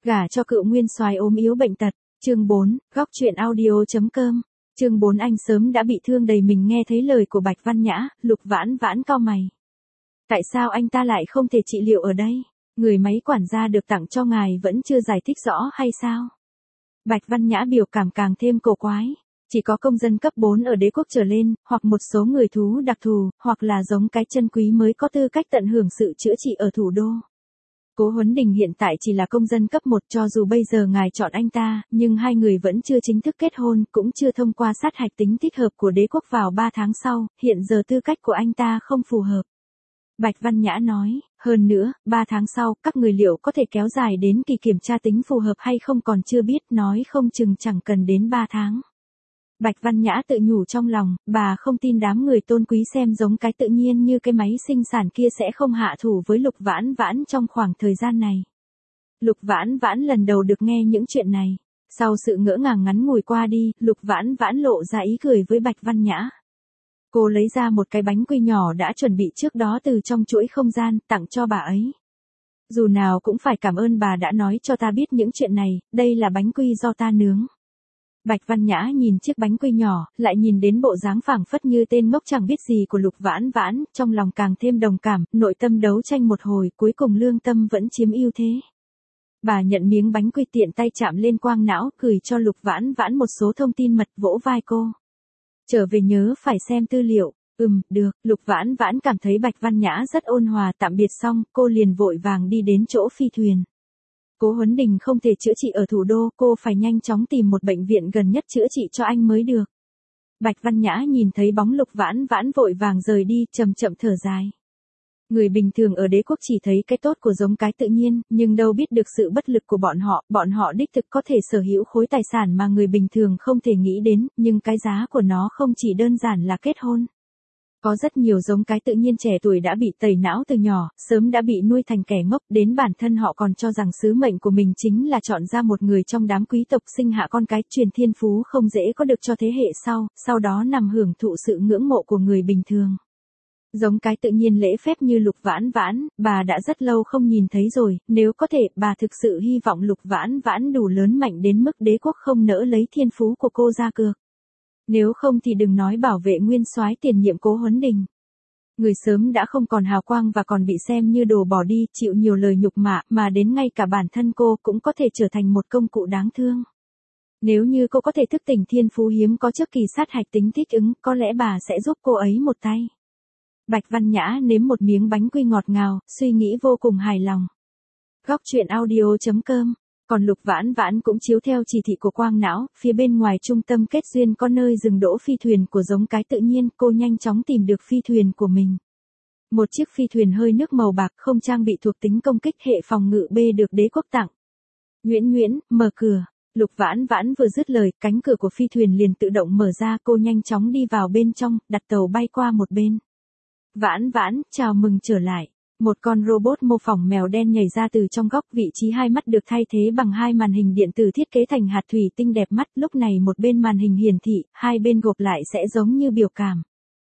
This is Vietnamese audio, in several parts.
Gả cho cựu nguyên soái ốm yếu bệnh tật. Chương 4, góc truyện audio.com. Chương 4 anh sớm đã bị thương đầy mình nghe thấy lời của Bạch Văn Nhã, Lục Vãn Vãn cau mày. Tại sao anh ta lại không thể trị liệu ở đây? Người máy quản gia được tặng cho ngài vẫn chưa giải thích rõ hay sao? Bạch Văn Nhã biểu cảm càng thêm cổ quái. Chỉ có công dân cấp 4 ở đế quốc trở lên, hoặc một số người thú đặc thù, hoặc là giống cái chân quý mới có tư cách tận hưởng sự chữa trị ở thủ đô. Cố Huấn Đình hiện tại chỉ là công dân cấp 1, cho dù bây giờ ngài chọn anh ta, nhưng hai người vẫn chưa chính thức kết hôn, cũng chưa thông qua sát hạch tính thích hợp của đế quốc vào 3 tháng sau, hiện giờ tư cách của anh ta không phù hợp. Bạch Văn Nhã nói, hơn nữa, 3 tháng sau, các người liệu có thể kéo dài đến kỳ kiểm tra tính phù hợp hay không còn chưa biết, nói không chừng chẳng cần đến 3 tháng. Bạch Văn Nhã tự nhủ trong lòng, bà không tin đám người tôn quý xem giống cái tự nhiên như cái máy sinh sản kia sẽ không hạ thủ với Lục Vãn Vãn trong khoảng thời gian này. Lục Vãn Vãn lần đầu được nghe những chuyện này. Sau sự ngỡ ngàng ngắn ngủi qua đi, Lục Vãn Vãn lộ ra ý cười với Bạch Văn Nhã. Cô lấy ra một cái bánh quy nhỏ đã chuẩn bị trước đó từ trong chuỗi không gian, tặng cho bà ấy. Dù nào cũng phải cảm ơn bà đã nói cho ta biết những chuyện này, đây là bánh quy do ta nướng. Bạch Văn Nhã nhìn chiếc bánh quy nhỏ, lại nhìn đến bộ dáng phảng phất như tên ngốc chẳng biết gì của Lục Vãn Vãn, trong lòng càng thêm đồng cảm, nội tâm đấu tranh một hồi, cuối cùng lương tâm vẫn chiếm ưu thế. Bà nhận miếng bánh quy tiện tay chạm lên quang não, gửi cho Lục Vãn Vãn một số thông tin mật, vỗ vai cô. Trở về nhớ phải xem tư liệu. Được, Lục Vãn Vãn cảm thấy Bạch Văn Nhã rất ôn hòa, tạm biệt xong, cô liền vội vàng đi đến chỗ phi thuyền. Cố Huấn Đình không thể chữa trị ở thủ đô, cô phải nhanh chóng tìm một bệnh viện gần nhất chữa trị cho anh mới được. Bạch Văn Nhã nhìn thấy bóng Lục Vãn Vãn vội vàng rời đi, chậm chậm thở dài. Người bình thường ở đế quốc chỉ thấy cái tốt của giống cái tự nhiên, nhưng đâu biết được sự bất lực của bọn họ đích thực có thể sở hữu khối tài sản mà người bình thường không thể nghĩ đến, nhưng cái giá của nó không chỉ đơn giản là kết hôn. Có rất nhiều giống cái tự nhiên trẻ tuổi đã bị tẩy não từ nhỏ, sớm đã bị nuôi thành kẻ ngốc, đến bản thân họ còn cho rằng sứ mệnh của mình chính là chọn ra một người trong đám quý tộc sinh hạ con cái, truyền thiên phú không dễ có được cho thế hệ sau đó nằm hưởng thụ sự ngưỡng mộ của người bình thường. Giống cái tự nhiên lễ phép như Lục Vãn Vãn, bà đã rất lâu không nhìn thấy rồi, nếu có thể, bà thực sự hy vọng Lục Vãn Vãn đủ lớn mạnh đến mức đế quốc không nỡ lấy thiên phú của cô ra cược. Nếu không thì đừng nói bảo vệ nguyên soái tiền nhiệm Cố Huấn Đình. Người sớm đã không còn hào quang và còn bị xem như đồ bỏ đi, chịu nhiều lời nhục mạ, mà đến ngay cả bản thân cô cũng có thể trở thành một công cụ đáng thương. Nếu như cô có thể thức tỉnh thiên phú hiếm có trước kỳ sát hạch tính thích ứng, có lẽ bà sẽ giúp cô ấy một tay. Bạch Văn Nhã nếm một miếng bánh quy ngọt ngào, suy nghĩ vô cùng hài lòng. Góc truyện audio.com. Còn Lục Vãn Vãn cũng chiếu theo chỉ thị của quang não, phía bên ngoài trung tâm kết duyên có nơi dừng đỗ phi thuyền của giống cái tự nhiên, cô nhanh chóng tìm được phi thuyền của mình. Một chiếc phi thuyền hơi nước màu bạc không trang bị thuộc tính công kích, hệ phòng ngự B được đế quốc tặng. Nguyễn, mở cửa. Lục Vãn Vãn vừa dứt lời, cánh cửa của phi thuyền liền tự động mở ra, cô nhanh chóng đi vào bên trong, đặt tàu bay qua một bên. Vãn Vãn, chào mừng trở lại. Một con robot mô phỏng mèo đen nhảy ra từ trong góc, vị trí hai mắt được thay thế bằng hai màn hình điện tử thiết kế thành hạt thủy tinh đẹp mắt, lúc này một bên màn hình hiển thị, hai bên gộp lại sẽ giống như biểu cảm.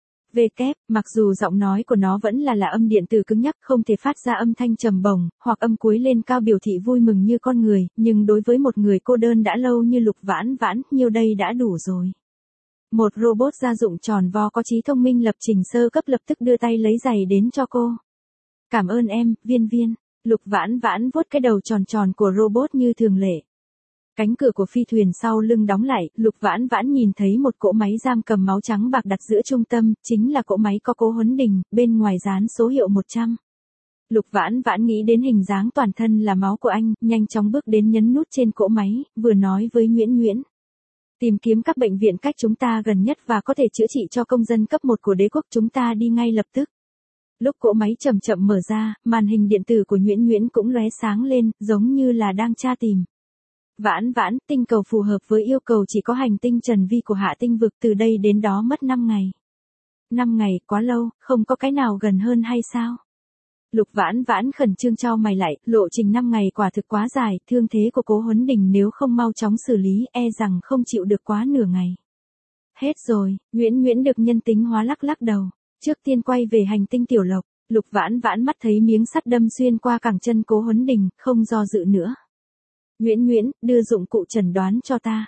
Mặc dù giọng nói của nó vẫn là âm điện tử cứng nhắc, không thể phát ra âm thanh trầm bổng, hoặc âm cuối lên cao biểu thị vui mừng như con người, nhưng đối với một người cô đơn đã lâu như Lục Vãn Vãn, nhiêu đây đã đủ rồi. Một robot gia dụng tròn vo có trí thông minh lập trình sơ cấp lập tức đưa tay lấy giày đến cho cô. Cảm ơn em, Viên. Lục Vãn Vãn vuốt cái đầu tròn tròn của robot như thường lệ. Cánh cửa của phi thuyền sau lưng đóng lại, Lục Vãn Vãn nhìn thấy một cỗ máy giam cầm máu trắng bạc đặt giữa trung tâm, chính là cỗ máy có Cố Huấn Đình, bên ngoài dán số hiệu 100. Lục Vãn Vãn nghĩ đến hình dáng toàn thân là máu của anh, nhanh chóng bước đến nhấn nút trên cỗ máy, vừa nói với Nguyễn. Tìm kiếm các bệnh viện cách chúng ta gần nhất và có thể chữa trị cho công dân cấp 1 của đế quốc, chúng ta đi ngay lập tức. Lúc cỗ máy chậm chậm mở ra, màn hình điện tử của Nguyễn cũng lóe sáng lên, giống như là đang tra tìm. Vãn Vãn, tinh cầu phù hợp với yêu cầu chỉ có hành tinh Trần Vi của Hạ Tinh vực, từ đây đến đó mất 5 ngày. 5 ngày, quá lâu, không có cái nào gần hơn hay sao? Lục Vãn Vãn khẩn trương chau mày lại, lộ trình 5 ngày quả thực quá dài, thương thế của Cố Huấn Đình nếu không mau chóng xử lý, e rằng không chịu được quá nửa ngày. Hết rồi, Nguyễn được nhân tính hóa lắc đầu. Trước tiên quay về hành tinh Tiểu Lộc, Lục Vãn Vãn mắt thấy miếng sắt đâm xuyên qua cẳng chân Cố Huấn Đình, không do dự nữa. Nguyễn Nguyễn, đưa dụng cụ chẩn đoán cho ta.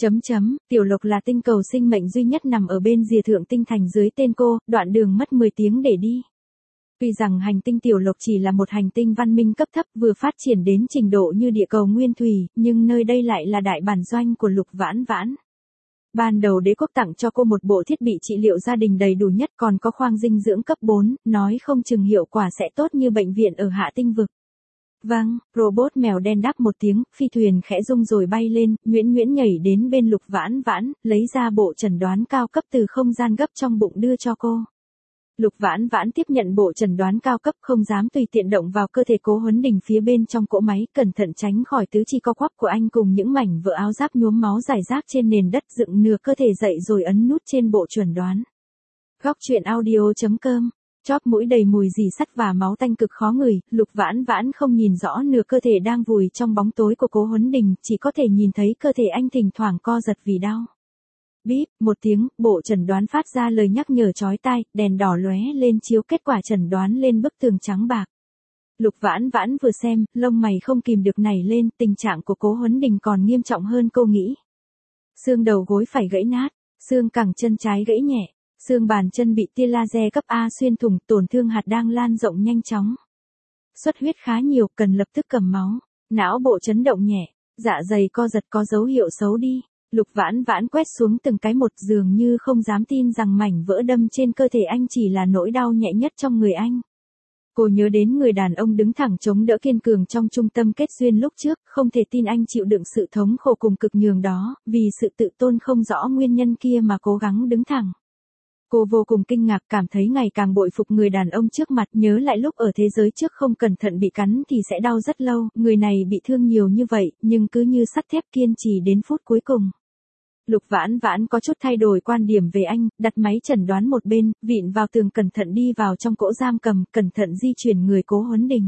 Tiểu Lộc là tinh cầu sinh mệnh duy nhất nằm ở bên rìa thượng tinh thành dưới tên cô, đoạn đường mất 10 tiếng để đi. Tuy rằng hành tinh Tiểu Lộc chỉ là một hành tinh văn minh cấp thấp vừa phát triển đến trình độ như địa cầu nguyên thủy, nhưng nơi đây lại là đại bản doanh của Lục Vãn Vãn. Ban đầu đế quốc tặng cho cô một bộ thiết bị trị liệu gia đình đầy đủ nhất, còn có khoang dinh dưỡng cấp 4, nói không chừng hiệu quả sẽ tốt như bệnh viện ở Hạ Tinh Vực. Vâng, robot mèo đen đáp một tiếng, phi thuyền khẽ rung rồi bay lên, Nguyễn Nguyễn nhảy đến bên Lục Vãn Vãn, lấy ra bộ chẩn đoán cao cấp từ không gian gấp trong bụng đưa cho cô. Lục Vãn Vãn tiếp nhận bộ chẩn đoán cao cấp, không dám tùy tiện động vào cơ thể Cố Huấn Đình phía bên trong cỗ máy, cẩn thận tránh khỏi tứ chi co quắp của anh cùng những mảnh vỡ áo giáp nhuốm máu rải rác trên nền đất, dựng nửa cơ thể dậy rồi ấn nút trên bộ chẩn đoán. Góc truyện audio.com. Chóp mũi đầy mùi rỉ sắt và máu tanh cực khó ngửi, Lục Vãn Vãn không nhìn rõ nửa cơ thể đang vùi trong bóng tối của Cố Huấn Đình, chỉ có thể nhìn thấy cơ thể anh thỉnh thoảng co giật vì đau. Bíp, một tiếng, bộ chẩn đoán phát ra lời nhắc nhở chói tai, đèn đỏ lóe lên chiếu kết quả chẩn đoán lên bức tường trắng bạc. Lục Vãn Vãn vừa xem, lông mày không kìm được nảy lên, tình trạng của Cố Huấn Đình còn nghiêm trọng hơn cô nghĩ. Xương đầu gối phải gãy nát, xương cẳng chân trái gãy nhẹ, xương bàn chân bị tia laser cấp A xuyên thủng, tổn thương hạt đang lan rộng nhanh chóng. Xuất huyết khá nhiều, cần lập tức cầm máu, não bộ chấn động nhẹ, dạ dày co giật có dấu hiệu xấu đi. Lục Vãn Vãn quét xuống từng cái một, dường như không dám tin rằng mảnh vỡ đâm trên cơ thể anh chỉ là nỗi đau nhẹ nhất trong người anh. Cô nhớ đến người đàn ông đứng thẳng chống đỡ kiên cường trong trung tâm kết duyên lúc trước, không thể tin anh chịu đựng sự thống khổ cùng cực nhường đó, vì sự tự tôn không rõ nguyên nhân kia mà cố gắng đứng thẳng. Cô vô cùng kinh ngạc, cảm thấy ngày càng bội phục người đàn ông trước mặt, nhớ lại lúc ở thế giới trước không cẩn thận bị cắn thì sẽ đau rất lâu, người này bị thương nhiều như vậy, nhưng cứ như sắt thép kiên trì đến phút cuối cùng. Lục Vãn Vãn có chút thay đổi quan điểm về anh, đặt máy chẩn đoán một bên, vịn vào tường cẩn thận đi vào trong cỗ giam cầm, cẩn thận di chuyển người Cố Huấn Đình.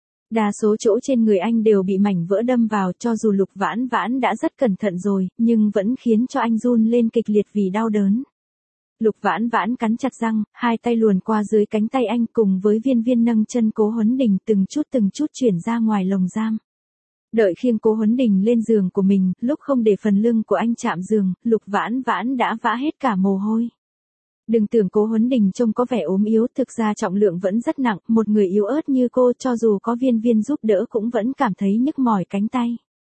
Đa số chỗ trên người anh đều bị mảnh vỡ đâm vào, cho dù Lục Vãn Vãn đã rất cẩn thận rồi, nhưng vẫn khiến cho anh run lên kịch liệt vì đau đớn. Lục Vãn Vãn cắn chặt răng, hai tay luồn qua dưới cánh tay anh cùng với viên viên nâng chân Cố Huấn Đình từng chút chuyển ra ngoài lồng giam. Đợi khiêng Cố Huấn Đình lên giường của mình, lúc không để phần lưng của anh chạm giường, Lục Vãn Vãn đã vã hết cả mồ hôi. Đừng tưởng Cố Huấn Đình trông có vẻ ốm yếu, thực ra trọng lượng vẫn rất nặng, một người yếu ớt như cô cho dù có viên viên giúp đỡ cũng vẫn cảm thấy nhức mỏi cánh tay.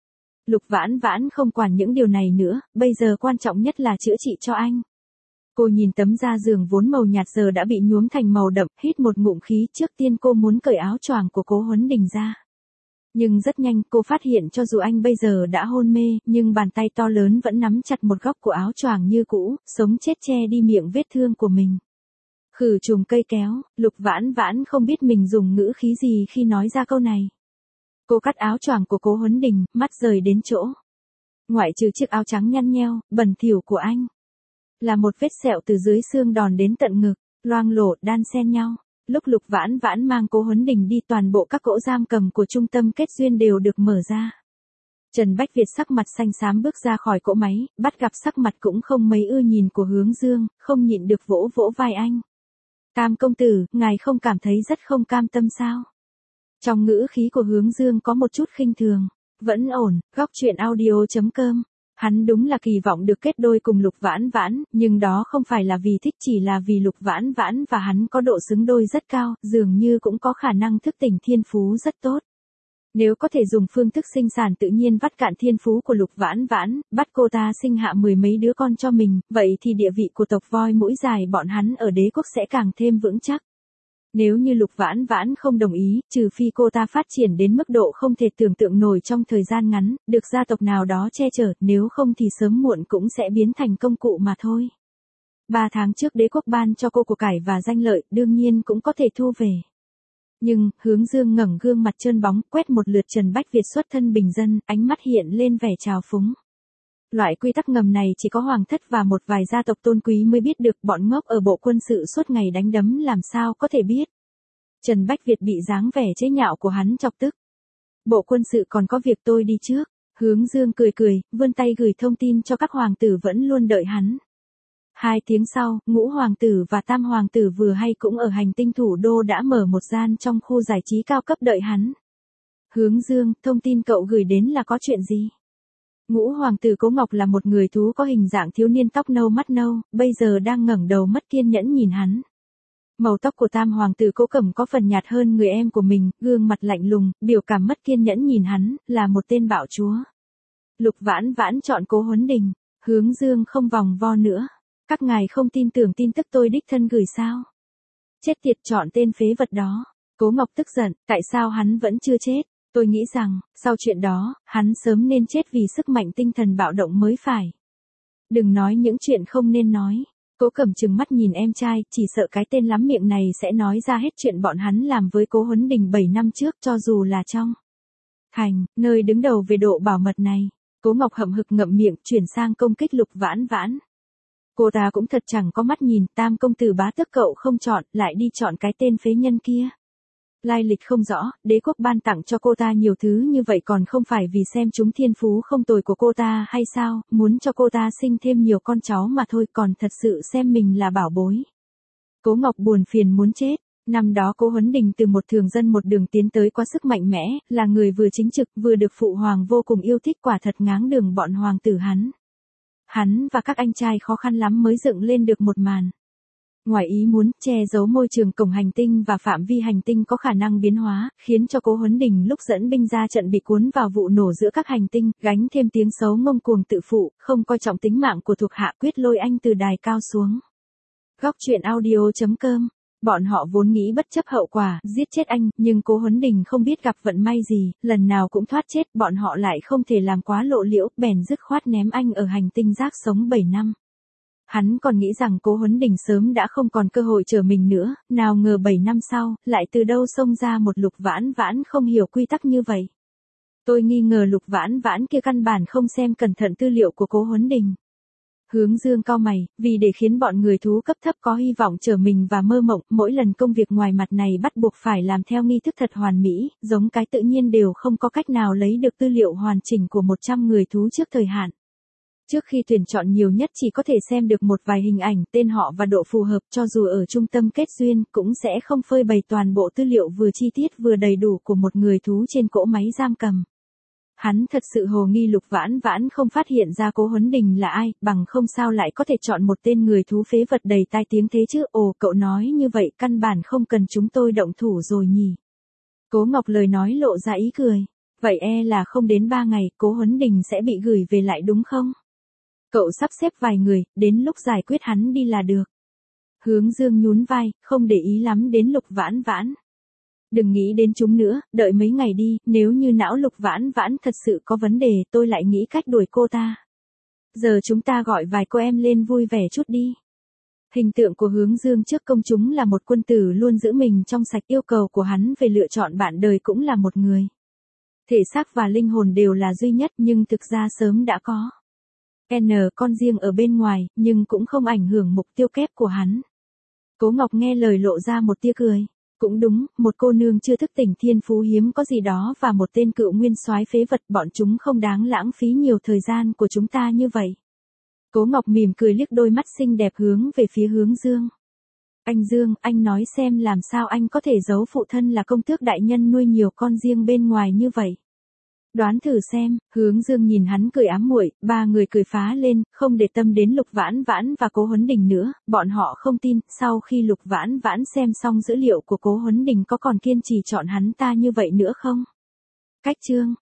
Lục Vãn Vãn không quản những điều này nữa, bây giờ quan trọng nhất là chữa trị cho anh. Cô nhìn tấm da giường vốn màu nhạt giờ đã bị nhuốm thành màu đậm, hít một ngụm khí, trước tiên cô muốn cởi áo choàng của Cố Huấn Đình ra. Nhưng rất nhanh cô phát hiện cho dù anh bây giờ đã hôn mê, nhưng bàn tay to lớn vẫn nắm chặt một góc của áo choàng như cũ, sống chết che đi miệng vết thương của mình. Khử trùng cây kéo, Lục Vãn Vãn không biết mình dùng ngữ khí gì khi nói ra câu này. Cô cắt áo choàng của Cố Huấn Đình, mắt rời đến chỗ. Ngoại trừ chiếc áo trắng nhăn nheo, bẩn thỉu của anh. Là một vết sẹo từ dưới xương đòn đến tận ngực, loang lổ, đan xen nhau. Lúc Lục Vãn Vãn mang Cố Huấn Đình đi, toàn bộ các cỗ giam cầm của trung tâm kết duyên đều được mở ra. Trần Bách Việt sắc mặt xanh xám bước ra khỏi cỗ máy, bắt gặp sắc mặt cũng không mấy ưa nhìn của Hướng Dương, không nhịn được vỗ vỗ vai anh. Tam công tử, ngài không cảm thấy rất không cam tâm sao? Trong ngữ khí của Hướng Dương có một chút khinh thường. Vẫn ổn, góc truyện audio.com. Hắn đúng là kỳ vọng được kết đôi cùng Lục Vãn Vãn, nhưng đó không phải là vì thích, chỉ là vì Lục Vãn Vãn và hắn có độ xứng đôi rất cao, dường như cũng có khả năng thức tỉnh thiên phú rất tốt. Nếu có thể dùng phương thức sinh sản tự nhiên vắt cạn thiên phú của Lục Vãn Vãn, bắt cô ta sinh hạ 10 mấy đứa con cho mình, vậy thì địa vị của tộc voi mũi dài bọn hắn ở đế quốc sẽ càng thêm vững chắc. Nếu như Lục Vãn Vãn không đồng ý, trừ phi cô ta phát triển đến mức độ không thể tưởng tượng nổi trong thời gian ngắn, được gia tộc nào đó che chở, nếu không thì sớm muộn cũng sẽ biến thành công cụ mà thôi. 3 tháng trước đế quốc ban cho cô của cải và danh lợi, đương nhiên cũng có thể thu về. Nhưng, Hướng Dương ngẩng gương mặt trơn bóng, quét một lượt Trần Bách Việt xuất thân bình dân, ánh mắt hiện lên vẻ trào phúng. Loại quy tắc ngầm này chỉ có hoàng thất và một vài gia tộc tôn quý mới biết được, bọn ngốc ở bộ quân sự suốt ngày đánh đấm làm sao có thể biết. Trần Bách Việt bị dáng vẻ chế nhạo của hắn chọc tức. Bộ quân sự còn có việc tôi đi trước. Hướng Dương cười cười, vươn tay gửi thông tin cho các hoàng tử vẫn luôn đợi hắn. 2 tiếng sau, Ngũ hoàng tử và Tam hoàng tử vừa hay cũng ở hành tinh thủ đô đã mở một gian trong khu giải trí cao cấp đợi hắn. Hướng Dương, thông tin cậu gửi đến là có chuyện gì? Ngũ hoàng tử Cố Ngọc là một người thú có hình dạng thiếu niên tóc nâu mắt nâu, bây giờ đang ngẩng đầu mất kiên nhẫn nhìn hắn. Màu tóc của tam hoàng tử Cố Cẩm có phần nhạt hơn người em của mình, gương mặt lạnh lùng, biểu cảm mất kiên nhẫn nhìn hắn, là một tên bạo chúa. Lục Vãn Vãn chọn Cố Huấn Đình. Hướng Dương không vòng vo nữa. Các ngài không tin tưởng tin tức tôi đích thân gửi sao? Chết tiệt, chọn tên phế vật đó. Cố Ngọc tức giận, tại sao hắn vẫn chưa chết? Tôi nghĩ rằng, sau chuyện đó, hắn sớm nên chết vì sức mạnh tinh thần bạo động mới phải. Đừng nói những chuyện không nên nói. Cố Cẩm trừng mắt nhìn em trai, chỉ sợ cái tên lắm miệng này sẽ nói ra hết chuyện bọn hắn làm với Cố Huấn Đình 7 năm trước, cho dù là trong thành, nơi đứng đầu về độ bảo mật này. Cố Ngọc hậm hực ngậm miệng, chuyển sang công kích Lục Vãn Vãn. Cô ta cũng thật chẳng có mắt nhìn, tam công tử bá tước cậu không chọn, lại đi chọn cái tên phế nhân kia. Lai lịch không rõ, đế quốc ban tặng cho cô ta nhiều thứ như vậy còn không phải vì xem chúng thiên phú không tồi của cô ta hay sao, muốn cho cô ta sinh thêm nhiều con cháu mà thôi, còn thật sự xem mình là bảo bối. Cố Ngọc buồn phiền muốn chết. Năm đó Cố Huấn Đình từ một thường dân một đường tiến tới quá sức mạnh mẽ, là người vừa chính trực vừa được phụ hoàng vô cùng yêu thích, quả thật ngáng đường bọn hoàng tử hắn. Hắn và các anh trai khó khăn lắm mới dựng lên được một màn. Ngoài ý muốn, che giấu môi trường cổng hành tinh và phạm vi hành tinh có khả năng biến hóa, khiến cho Cố Huấn Đình lúc dẫn binh ra trận bị cuốn vào vụ nổ giữa các hành tinh, gánh thêm tiếng xấu ngông cuồng tự phụ, không coi trọng tính mạng của thuộc hạ, quyết lôi anh từ đài cao xuống. Góc truyện audio.com. Bọn họ vốn nghĩ bất chấp hậu quả, giết chết anh, nhưng Cố Huấn Đình không biết gặp vận may gì, lần nào cũng thoát chết, bọn họ lại không thể làm quá lộ liễu, bèn dứt khoát ném anh ở hành tinh rác sống 7 năm. Hắn còn nghĩ rằng Cố Huấn Đình sớm đã không còn cơ hội chờ mình nữa, nào ngờ 7 năm sau, lại từ đâu xông ra một Lục Vãn Vãn không hiểu quy tắc như vậy. Tôi nghi ngờ Lục Vãn Vãn kia căn bản không xem cẩn thận tư liệu của Cố Huấn Đình. Hướng Dương cau mày, vì để khiến bọn người thú cấp thấp có hy vọng chờ mình và mơ mộng, mỗi lần công việc ngoài mặt này bắt buộc phải làm theo nghi thức thật hoàn mỹ, giống cái tự nhiên đều không có cách nào lấy được tư liệu hoàn chỉnh của 100 người thú trước thời hạn. Trước khi tuyển chọn nhiều nhất chỉ có thể xem được một vài hình ảnh, tên họ và độ phù hợp, cho dù ở trung tâm kết duyên, cũng sẽ không phơi bày toàn bộ tư liệu vừa chi tiết vừa đầy đủ của một người thú trên cỗ máy giam cầm. Hắn thật sự hồ nghi Lục Vãn Vãn không phát hiện ra Cố Huấn Đình là ai, bằng không sao lại có thể chọn một tên người thú phế vật đầy tai tiếng thế chứ. Ồ, cậu nói như vậy căn bản không cần chúng tôi động thủ rồi nhỉ. Cố Ngọc lời nói lộ ra ý cười. Vậy là không đến 3 ngày, Cố Huấn Đình sẽ bị gửi về lại đúng không? Cậu sắp xếp vài người, đến lúc giải quyết hắn đi là được. Hướng Dương nhún vai, không để ý lắm đến Lục Vãn Vãn. Đừng nghĩ đến chúng nữa, đợi mấy ngày đi, nếu như não Lục Vãn Vãn thật sự có vấn đề, tôi lại nghĩ cách đuổi cô ta. Giờ chúng ta gọi vài cô em lên vui vẻ chút đi. Hình tượng của Hướng Dương trước công chúng là một quân tử luôn giữ mình trong sạch, yêu cầu của hắn về lựa chọn bạn đời cũng là một người. Thể xác và linh hồn đều là duy nhất nhưng thực ra sớm đã có con riêng ở bên ngoài, nhưng cũng không ảnh hưởng mục tiêu kép của hắn. Cố Ngọc nghe lời lộ ra một tia cười. Cũng đúng, một cô nương chưa thức tỉnh thiên phú hiếm có gì đó và một tên cựu nguyên soái phế vật, bọn chúng không đáng lãng phí nhiều thời gian của chúng ta như vậy. Cố Ngọc mỉm cười liếc đôi mắt xinh đẹp hướng về phía Hướng Dương. Anh Dương, anh nói xem làm sao anh có thể giấu phụ thân là công tước đại nhân nuôi nhiều con riêng bên ngoài như vậy. Đoán thử xem. Hướng Dương nhìn hắn cười ám muội, ba người cười phá lên, không để tâm đến Lục Vãn Vãn và Cố Huấn Đình nữa, bọn họ không tin, sau khi Lục Vãn Vãn xem xong dữ liệu của Cố Huấn Đình có còn kiên trì chọn hắn ta như vậy nữa không? Cách chương